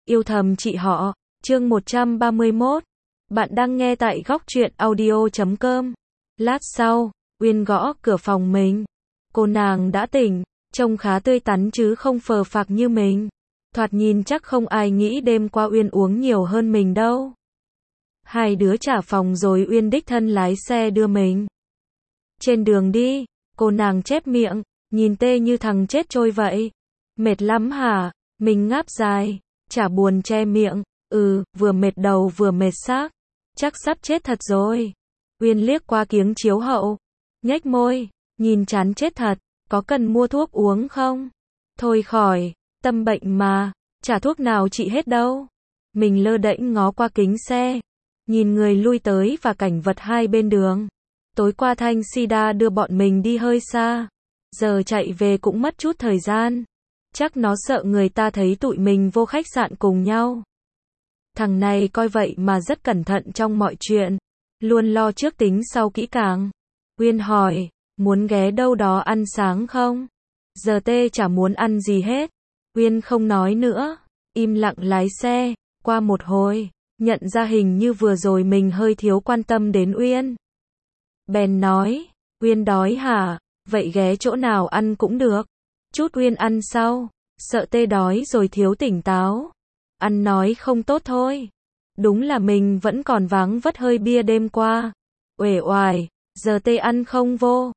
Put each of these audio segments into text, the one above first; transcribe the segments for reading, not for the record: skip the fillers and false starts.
Yêu thầm chị họ, chương 131. Bạn đang nghe tại góc truyện audio.com. Lát sau, Uyên gõ cửa phòng mình. Cô nàng đã tỉnh, trông khá tươi tắn chứ không phờ phạc như mình. Thoạt nhìn chắc không ai nghĩ đêm qua Uyên uống nhiều hơn mình đâu. Hai đứa trả phòng rồi Uyên đích thân lái xe đưa mình. Trên đường đi, cô nàng chép miệng, nhìn tê như thằng chết trôi vậy. Mệt lắm hả? Mình ngáp dài, chả buồn che miệng, vừa mệt đầu vừa mệt xác. Chắc sắp chết thật rồi. Uyên liếc qua kiếng chiếu hậu, nhếch môi, nhìn chán chết thật, có cần mua thuốc uống không? Thôi khỏi, tâm bệnh mà, chả thuốc nào trị hết đâu. Mình lơ đễnh ngó qua kính xe, nhìn người lui tới và cảnh vật hai bên đường. Tối qua Thanh Sida đưa bọn mình đi hơi xa, giờ chạy về cũng mất chút thời gian. Chắc nó sợ người ta thấy tụi mình vô khách sạn cùng nhau. Thằng này coi vậy mà rất cẩn thận trong mọi chuyện, luôn lo trước tính sau kỹ càng. Uyên hỏi, muốn ghé đâu đó ăn sáng không? Giờ tê chả muốn ăn gì hết. Uyên không nói nữa, im lặng lái xe. Qua một hồi, nhận ra hình như vừa rồi mình hơi thiếu quan tâm đến Uyên. Bèn nói, Uyên đói hả? Vậy ghé chỗ nào ăn cũng được. Chút Uyên ăn sau, sợ tê đói rồi thiếu tỉnh táo. Ăn nói không tốt thôi. Đúng là mình vẫn còn váng vất hơi bia đêm qua. Uể oải, giờ tê ăn không vô.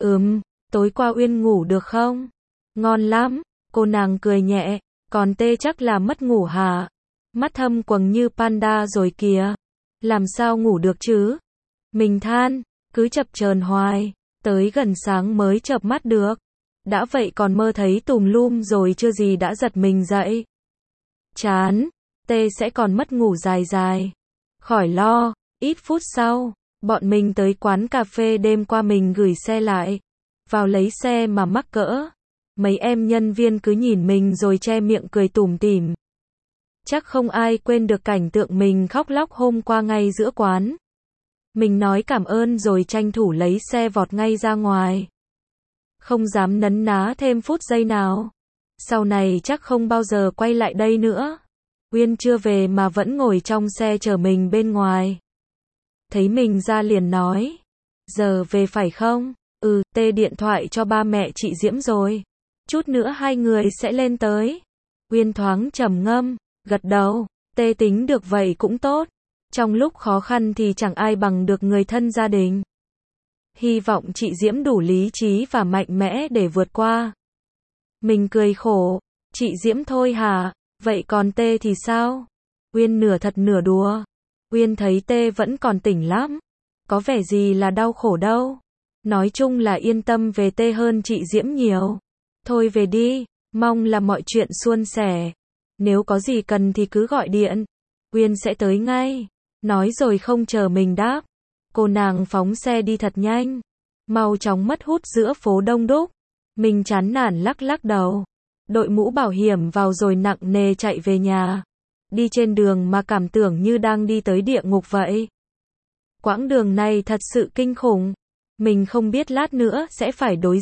Tối qua Uyên ngủ được không? Ngon lắm, cô nàng cười nhẹ, còn tê chắc là mất ngủ hả? Mắt thâm quầng như panda rồi kìa. Làm sao ngủ được chứ? Mình than, cứ chập chờn hoài, tới gần sáng mới chợp mắt được. Đã vậy còn mơ thấy tùm lum rồi chưa gì đã giật mình dậy. Chán, tê sẽ còn mất ngủ dài dài. Khỏi lo, ít phút sau, bọn mình tới quán cà phê đêm qua mình gửi xe lại. Vào lấy xe mà mắc cỡ. Mấy em nhân viên cứ nhìn mình rồi che miệng cười tủm tỉm. Chắc không ai quên được cảnh tượng mình khóc lóc hôm qua ngay giữa quán. Mình nói cảm ơn rồi tranh thủ lấy xe vọt ngay ra ngoài. Không dám nấn ná thêm phút giây nào. Sau này chắc không bao giờ quay lại đây nữa. Uyên chưa về mà vẫn ngồi trong xe chờ mình bên ngoài. Thấy mình ra liền nói. Giờ về phải không? Tê điện thoại cho ba mẹ chị Diễm rồi. Chút nữa hai người sẽ lên tới. Uyên thoáng trầm ngâm, gật đầu. Tê tính được vậy cũng tốt. Trong lúc khó khăn thì chẳng ai bằng được người thân gia đình. Hy vọng chị Diễm đủ lý trí và mạnh mẽ để vượt qua. Mình cười khổ. Chị Diễm thôi hả? Vậy còn Tê thì sao? Uyên nửa thật nửa đùa. Uyên thấy Tê vẫn còn tỉnh lắm. Có vẻ gì là đau khổ đâu. Nói chung là yên tâm về Tê hơn chị Diễm nhiều. Thôi về đi, mong là mọi chuyện suôn sẻ. Nếu có gì cần thì cứ gọi điện. Uyên sẽ tới ngay. Nói rồi không chờ mình đáp. Cô nàng phóng xe đi thật nhanh. Mau chóng mất hút giữa phố đông đúc. Mình chán nản lắc lắc đầu. Đội mũ bảo hiểm vào rồi nặng nề chạy về nhà. Đi trên đường mà cảm tưởng như đang đi tới địa ngục vậy. Quãng đường này thật sự kinh khủng. Mình không biết lát nữa sẽ phải đối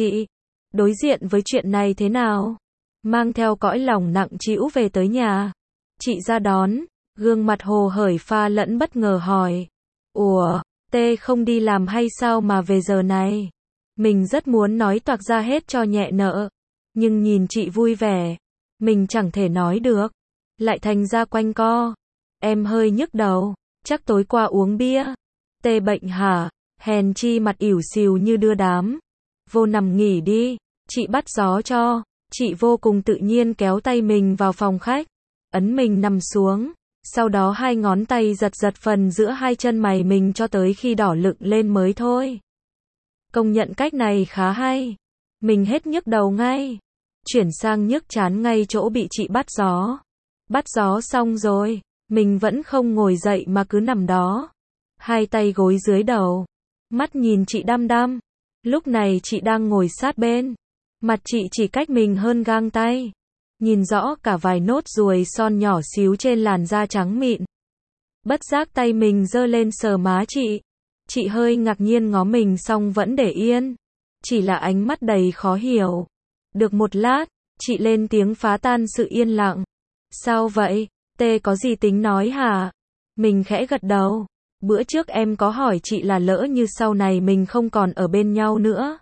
diện với chuyện này thế nào. Mang theo cõi lòng nặng trĩu về tới nhà. Chị ra đón, gương mặt hồ hởi pha lẫn bất ngờ hỏi. Ủa, Tê không đi làm hay sao mà về giờ này? Mình rất muốn nói toạc ra hết cho nhẹ nợ. Nhưng nhìn chị vui vẻ, mình chẳng thể nói được. Lại thành ra quanh co. Em hơi nhức đầu, chắc tối qua uống bia. Tê bệnh hả? Hèn chi mặt ỉu xìu như đưa đám. Vô nằm nghỉ đi, chị bắt gió cho. Chị vô cùng tự nhiên kéo tay mình vào phòng khách. Ấn mình nằm xuống. Sau đó hai ngón tay giật giật phần giữa hai chân mày mình cho tới khi đỏ lựng lên mới thôi. Công nhận cách này khá hay. Mình hết nhức đầu ngay. Chuyển sang nhức chán ngay chỗ bị chị bắt gió. Bắt gió xong rồi, mình vẫn không ngồi dậy mà cứ nằm đó. Hai tay gối dưới đầu. Mắt nhìn chị đăm đăm. Lúc này chị đang ngồi sát bên. Mặt chị chỉ cách mình hơn gang tay. Nhìn rõ cả vài nốt ruồi son nhỏ xíu trên làn da trắng mịn. Bất giác tay mình giơ lên sờ má chị. Chị hơi ngạc nhiên ngó mình xong vẫn để yên. Chỉ là ánh mắt đầy khó hiểu. Được một lát, chị lên tiếng phá tan sự yên lặng. Sao vậy? Tê có gì tính nói hả? Mình khẽ gật đầu. Bữa trước em có hỏi chị là lỡ như sau này mình không còn ở bên nhau nữa,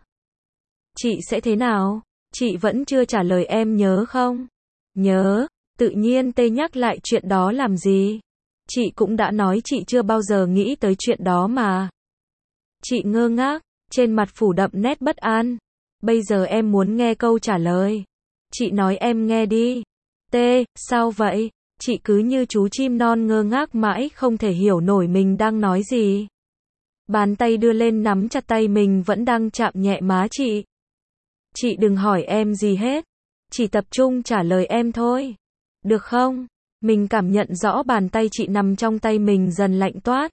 chị sẽ thế nào? Chị vẫn chưa trả lời em nhớ không? Nhớ, tự nhiên Tê nhắc lại chuyện đó làm gì? Chị cũng đã nói chị chưa bao giờ nghĩ tới chuyện đó mà. Chị ngơ ngác, trên mặt phủ đậm nét bất an. Bây giờ em muốn nghe câu trả lời. Chị nói em nghe đi. Tê, sao vậy? Chị cứ như chú chim non ngơ ngác mãi không thể hiểu nổi mình đang nói gì. Bàn tay đưa lên nắm chặt tay mình vẫn đang chạm nhẹ má chị. Chị đừng hỏi em gì hết. Chỉ tập trung trả lời em thôi. Được không? Mình cảm nhận rõ bàn tay chị nằm trong tay mình dần lạnh toát,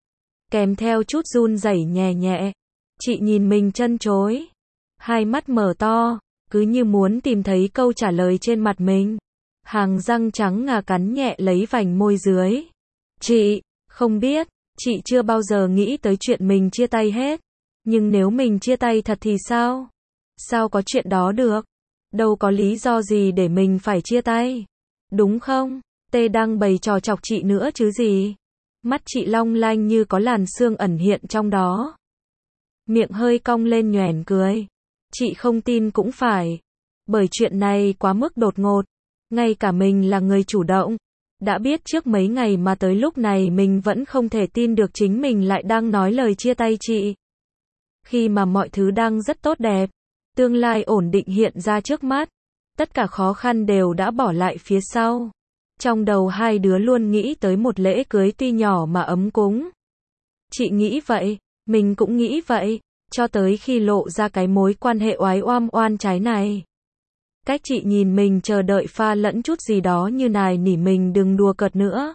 kèm theo chút run rẩy nhẹ nhẹ. Chị nhìn mình trân trối, hai mắt mở to, cứ như muốn tìm thấy câu trả lời trên mặt mình. Hàng răng trắng ngà cắn nhẹ lấy vành môi dưới. Chị, không biết, chị chưa bao giờ nghĩ tới chuyện mình chia tay hết. Nhưng nếu mình chia tay thật thì sao? Sao có chuyện đó được? Đâu có lý do gì để mình phải chia tay. Đúng không? Tê đang bày trò chọc chị nữa chứ gì. Mắt chị long lanh như có làn sương ẩn hiện trong đó. Miệng hơi cong lên nhoẻn cười. Chị không tin cũng phải. Bởi chuyện này quá mức đột ngột. Ngay cả mình là người chủ động. Đã biết trước mấy ngày mà tới lúc này mình vẫn không thể tin được chính mình lại đang nói lời chia tay chị. Khi mà mọi thứ đang rất tốt đẹp, tương lai ổn định hiện ra trước mắt, tất cả khó khăn đều đã bỏ lại phía sau. Trong đầu hai đứa luôn nghĩ tới một lễ cưới tuy nhỏ mà ấm cúng. Chị nghĩ vậy, mình cũng nghĩ vậy, cho tới khi lộ ra cái mối quan hệ oái oăm oan trái này. Cách chị nhìn mình chờ đợi pha lẫn chút gì đó như nài nỉ mình đừng đùa cợt nữa.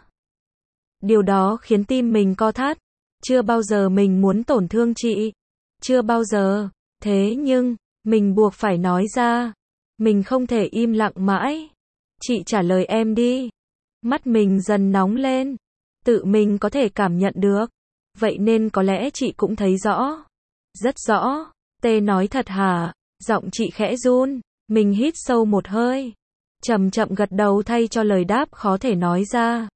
Điều đó khiến tim mình co thắt. Chưa bao giờ mình muốn tổn thương chị. Chưa bao giờ. Thế nhưng, mình buộc phải nói ra. Mình không thể im lặng mãi. Chị trả lời em đi. Mắt mình dần nóng lên. Tự mình có thể cảm nhận được. Vậy nên có lẽ chị cũng thấy rõ. Rất rõ. Tê nói thật hả? Giọng chị khẽ run. Mình hít sâu một hơi. Chậm chậm gật đầu thay cho lời đáp khó thể nói ra.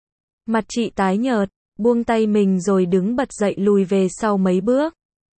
Mặt chị tái nhợt, buông tay mình rồi đứng bật dậy lùi về sau mấy bước.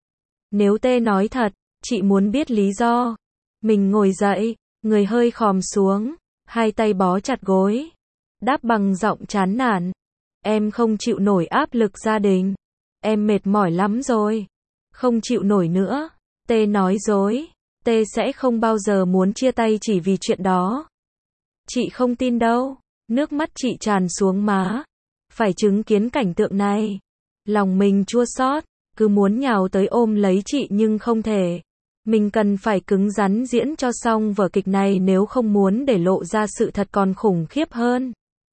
Nếu Tê nói thật, chị muốn biết lý do. Mình ngồi dậy, người hơi khòm xuống, hai tay bó chặt gối. Đáp bằng giọng chán nản. Em không chịu nổi áp lực gia đình. Em mệt mỏi lắm rồi. Không chịu nổi nữa. Tê nói dối. Tê sẽ không bao giờ muốn chia tay chỉ vì chuyện đó. Chị không tin đâu. Nước mắt chị tràn xuống má. Phải chứng kiến cảnh tượng này. Lòng mình chua xót, cứ muốn nhào tới ôm lấy chị nhưng không thể. Mình cần phải cứng rắn diễn cho xong vở kịch này nếu không muốn để lộ ra sự thật còn khủng khiếp hơn.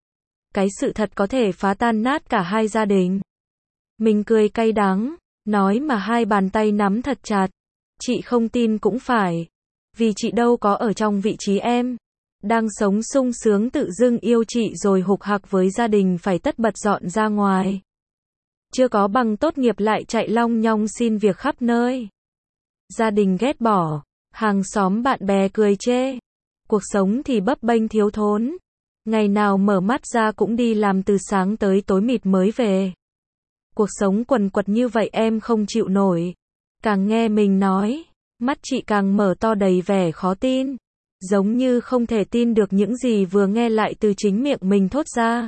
Cái sự thật có thể phá tan nát cả hai gia đình. Mình cười cay đắng, nói mà hai bàn tay nắm thật chặt. Chị không tin cũng phải. Vì chị đâu có ở trong vị trí em. Đang sống sung sướng tự dưng yêu chị rồi hục hặc với gia đình phải tất bật dọn ra ngoài. Chưa có bằng tốt nghiệp lại chạy long nhong xin việc khắp nơi. Gia đình ghét bỏ. Hàng xóm bạn bè cười chê. Cuộc sống thì bấp bênh thiếu thốn. Ngày nào mở mắt ra cũng đi làm từ sáng tới tối mịt mới về. Cuộc sống quần quật như vậy em không chịu nổi. Càng nghe mình nói, mắt chị càng mở to đầy vẻ khó tin. Giống như không thể tin được những gì vừa nghe lại từ chính miệng mình thốt ra.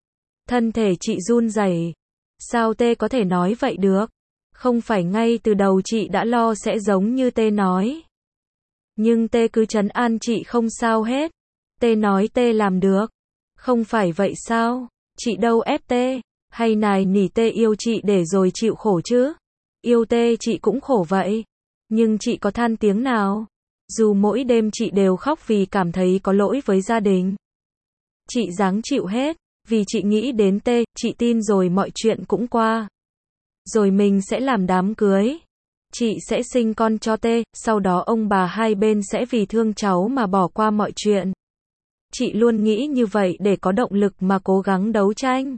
Thân thể chị run rẩy. Sao Tê có thể nói vậy được? Không phải ngay từ đầu chị đã lo sẽ giống như Tê nói. Nhưng Tê cứ trấn an chị không sao hết. Tê nói Tê làm được. Không phải vậy sao? Chị đâu ép Tê. Hay nài nỉ Tê yêu chị để rồi chịu khổ chứ? Yêu Tê chị cũng khổ vậy. Nhưng chị có than tiếng nào? Dù mỗi đêm chị đều khóc vì cảm thấy có lỗi với gia đình. Chị ráng chịu hết. Vì chị nghĩ đến Tê, chị tin rồi mọi chuyện cũng qua. Rồi mình sẽ làm đám cưới. Chị sẽ sinh con cho Tê, sau đó ông bà hai bên sẽ vì thương cháu mà bỏ qua mọi chuyện. Chị luôn nghĩ như vậy để có động lực mà cố gắng đấu tranh.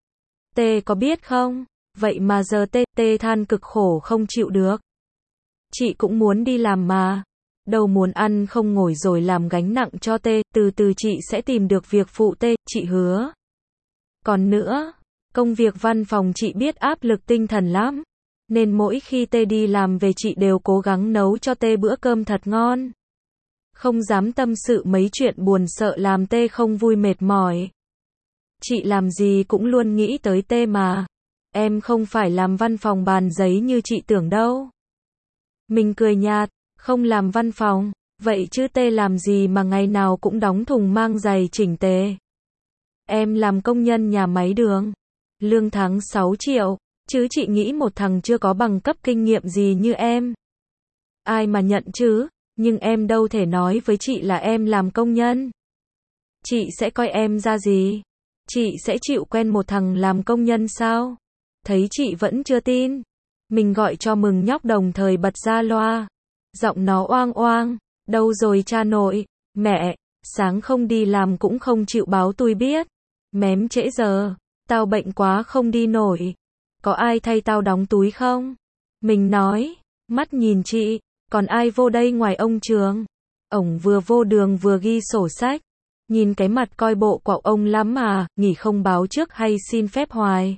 Tê có biết không? Vậy mà giờ Tê than cực khổ không chịu được. Chị cũng muốn đi làm mà. Đâu muốn ăn không ngồi rồi làm gánh nặng cho tê, từ từ chị sẽ tìm được việc phụ tê, chị hứa. Còn nữa, công việc văn phòng chị biết áp lực tinh thần lắm, nên mỗi khi tê đi làm về chị đều cố gắng nấu cho tê bữa cơm thật ngon. Không dám tâm sự mấy chuyện buồn sợ làm tê không vui mệt mỏi. Chị làm gì cũng luôn nghĩ tới tê mà. Em không phải làm văn phòng bàn giấy như chị tưởng đâu. Mình cười nhạt, không làm văn phòng, vậy chứ tê làm gì mà ngày nào cũng đóng thùng mang giày chỉnh tề. Em làm công nhân nhà máy đường, lương tháng 6 triệu, chứ chị nghĩ một thằng chưa có bằng cấp kinh nghiệm gì như em. Ai mà nhận chứ, nhưng em đâu thể nói với chị là em làm công nhân. Chị sẽ coi em ra gì? Chị sẽ chịu quen một thằng làm công nhân sao? Thấy chị vẫn chưa tin, mình gọi cho Mừng Nhóc đồng thời bật ra loa. Giọng nó oang oang, đâu rồi cha nội? Mẹ, sáng không đi làm cũng không chịu báo tôi biết. Mém trễ giờ, tao bệnh quá không đi nổi. Có ai thay tao đóng túi không? Mình nói, mắt nhìn chị, còn ai vô đây ngoài ông Trường? Ổng vừa vô đường vừa ghi sổ sách. Nhìn cái mặt coi bộ quạo ông lắm mà, nghỉ không báo trước hay xin phép hoài.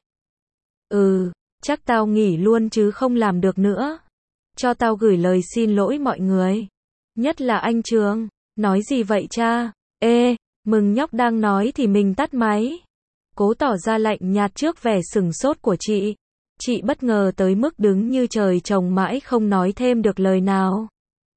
Chắc tao nghỉ luôn chứ không làm được nữa. Cho tao gửi lời xin lỗi mọi người. Nhất là anh Trường. Nói gì vậy cha? Mừng Nhóc đang nói thì mình tắt máy. Cố tỏ ra lạnh nhạt trước vẻ sửng sốt của chị. Chị bất ngờ tới mức đứng như trời trồng mãi không nói thêm được lời nào.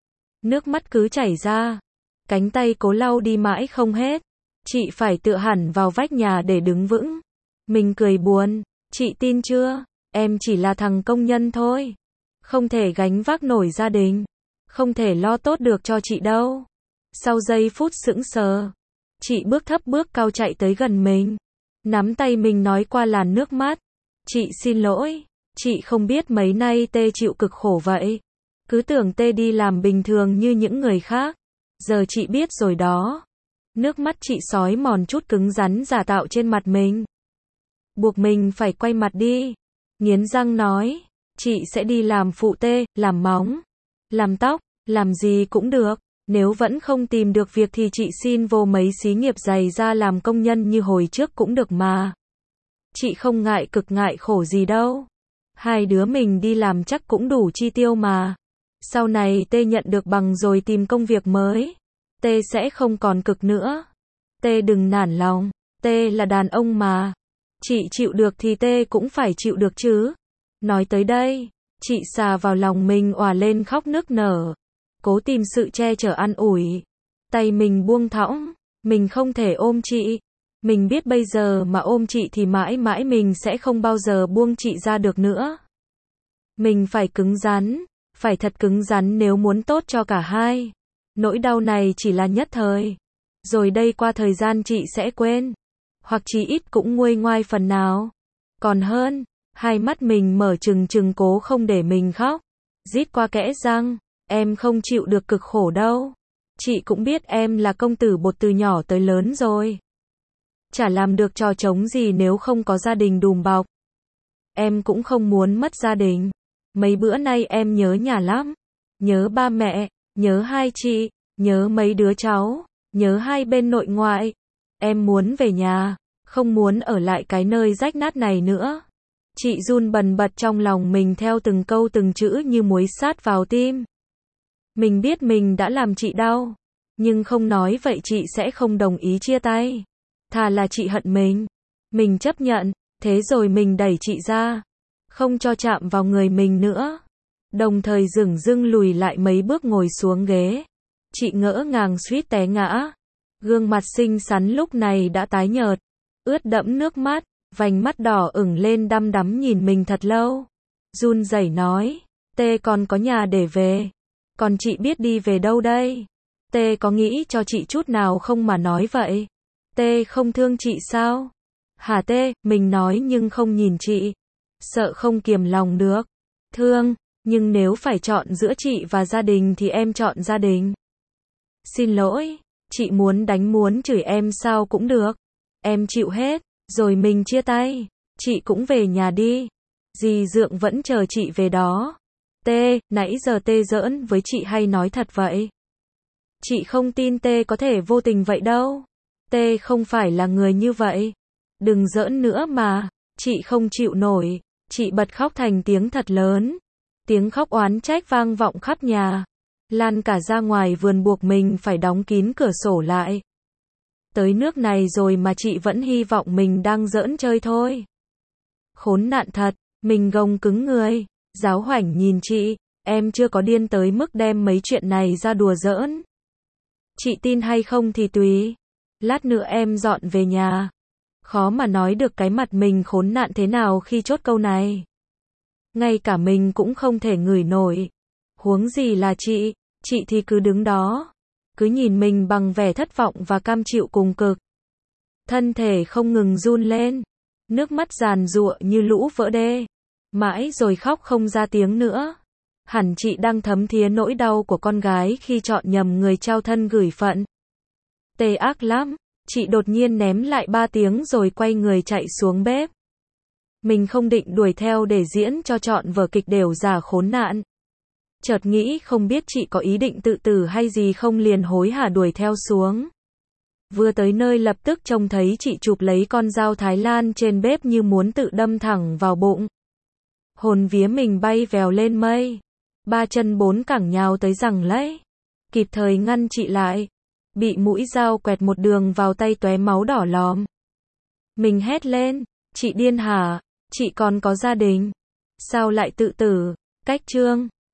Nước mắt cứ chảy ra. Cánh tay cố lau đi mãi không hết. Chị phải tựa hẳn vào vách nhà để đứng vững. Mình cười buồn. Chị tin chưa? Em chỉ là thằng công nhân thôi. Không thể gánh vác nổi gia đình. Không thể lo tốt được cho chị đâu. Sau giây phút sững sờ, chị bước thấp bước cao chạy tới gần mình. Nắm tay mình nói qua làn nước mắt. Chị xin lỗi. Chị không biết mấy nay tê chịu cực khổ vậy. Cứ tưởng tê đi làm bình thường như những người khác. Giờ chị biết rồi đó. Nước mắt chị xói mòn chút cứng rắn giả tạo trên mặt mình. Buộc mình phải quay mặt đi. Nghiến răng nói, chị sẽ đi làm phụ tê, làm móng, làm tóc, làm gì cũng được. Nếu vẫn không tìm được việc thì chị xin vô mấy xí nghiệp giày ra làm công nhân như hồi trước cũng được mà. Chị không ngại cực ngại khổ gì đâu. Hai đứa mình đi làm chắc cũng đủ chi tiêu mà. Sau này tê nhận được bằng rồi tìm công việc mới, tê sẽ không còn cực nữa. Tê đừng nản lòng, tê là đàn ông mà. Chị chịu được thì tê cũng phải chịu được chứ. Nói tới đây, chị xà vào lòng mình òa lên khóc nức nở. Cố tìm sự che chở an ủi. Tay mình buông thõng, mình không thể ôm chị. Mình biết bây giờ mà ôm chị thì mãi mãi mình sẽ không bao giờ buông chị ra được nữa. Mình phải cứng rắn, phải thật cứng rắn nếu muốn tốt cho cả hai. Nỗi đau này chỉ là nhất thời. Rồi đây qua thời gian chị sẽ quên. Hoặc chí ít cũng nguôi ngoai phần nào. Còn hơn, hai mắt mình mở trừng trừng cố không để mình khóc. Rít qua kẽ răng, em không chịu được cực khổ đâu. Chị cũng biết em là công tử bột từ nhỏ tới lớn rồi. Chả làm được trò trống gì nếu không có gia đình đùm bọc. Em cũng không muốn mất gia đình. Mấy bữa nay em nhớ nhà lắm. Nhớ ba mẹ, nhớ hai chị, nhớ mấy đứa cháu, nhớ hai bên nội ngoại. Em muốn về nhà, không muốn ở lại cái nơi rách nát này nữa. Chị run bần bật trong lòng mình theo từng câu từng chữ như muối sát vào tim. Mình biết mình đã làm chị đau, nhưng không nói vậy chị sẽ không đồng ý chia tay. Thà là chị hận mình chấp nhận, thế rồi mình đẩy chị ra, không cho chạm vào người mình nữa. Đồng thời dửng dưng lùi lại mấy bước ngồi xuống ghế. Chị ngỡ ngàng suýt té ngã. Gương mặt xinh xắn lúc này đã tái nhợt, ướt đẫm nước mắt, vành mắt đỏ ửng lên đăm đắm nhìn mình thật lâu. Run rẩy nói, tê còn có nhà để về. Còn chị biết đi về đâu đây? Tê có nghĩ cho chị chút nào không mà nói vậy? Tê không thương chị sao? Hả tê, mình nói nhưng không nhìn chị. Sợ không kiềm lòng được. Thương, nhưng nếu phải chọn giữa chị và gia đình thì em chọn gia đình. Xin lỗi, chị muốn đánh muốn chửi em sao cũng được. Em chịu hết, rồi mình chia tay. Chị cũng về nhà đi. Dì Dượng vẫn chờ chị về đó. Tê, nãy giờ tê giỡn với chị hay nói thật vậy? Chị không tin T có thể vô tình vậy đâu. T không phải là người như vậy. Đừng giỡn nữa mà. Chị không chịu nổi. Chị bật khóc thành tiếng thật lớn. Tiếng khóc oán trách vang vọng khắp nhà. Lan cả ra ngoài vườn buộc mình phải đóng kín cửa sổ lại. Tới nước này rồi mà chị vẫn hy vọng mình đang giỡn chơi thôi. Khốn nạn thật, mình gồng cứng người. Giáo Hoảnh nhìn chị, em chưa có điên tới mức đem mấy chuyện này ra đùa giỡn. Chị tin hay không thì tùy. Lát nữa em dọn về nhà. Khó mà nói được cái mặt mình khốn nạn thế nào khi chốt câu này. Ngay cả mình cũng không thể ngửi nổi. Huống gì là chị thì cứ đứng đó. Cứ nhìn mình bằng vẻ thất vọng và cam chịu cùng cực. Thân thể không ngừng run lên. Nước mắt giàn giụa như lũ vỡ đê. Mãi rồi khóc không ra tiếng nữa. Hẳn chị đang thấm thía nỗi đau của con gái khi chọn nhầm người trao thân gửi phận. Tê ác lắm. Chị đột nhiên ném lại 3 tiếng rồi quay người chạy xuống bếp. Mình không định đuổi theo để diễn cho trọn vở kịch đều giả khốn nạn. Chợt nghĩ không biết chị có ý định tự tử hay gì không liền hối hả đuổi theo xuống. Vừa tới nơi lập tức trông thấy chị chụp lấy con dao Thái Lan trên bếp như muốn tự đâm thẳng vào bụng. Hồn vía mình bay vèo lên mây. 3 chân 4 cẳng nhào tới giằng lấy. Kịp thời ngăn chị lại. Bị mũi dao quẹt một đường vào tay tóe máu đỏ lòm. Mình hét lên, chị điên hả? Chị còn có gia đình. Sao lại tự tử? Cách chương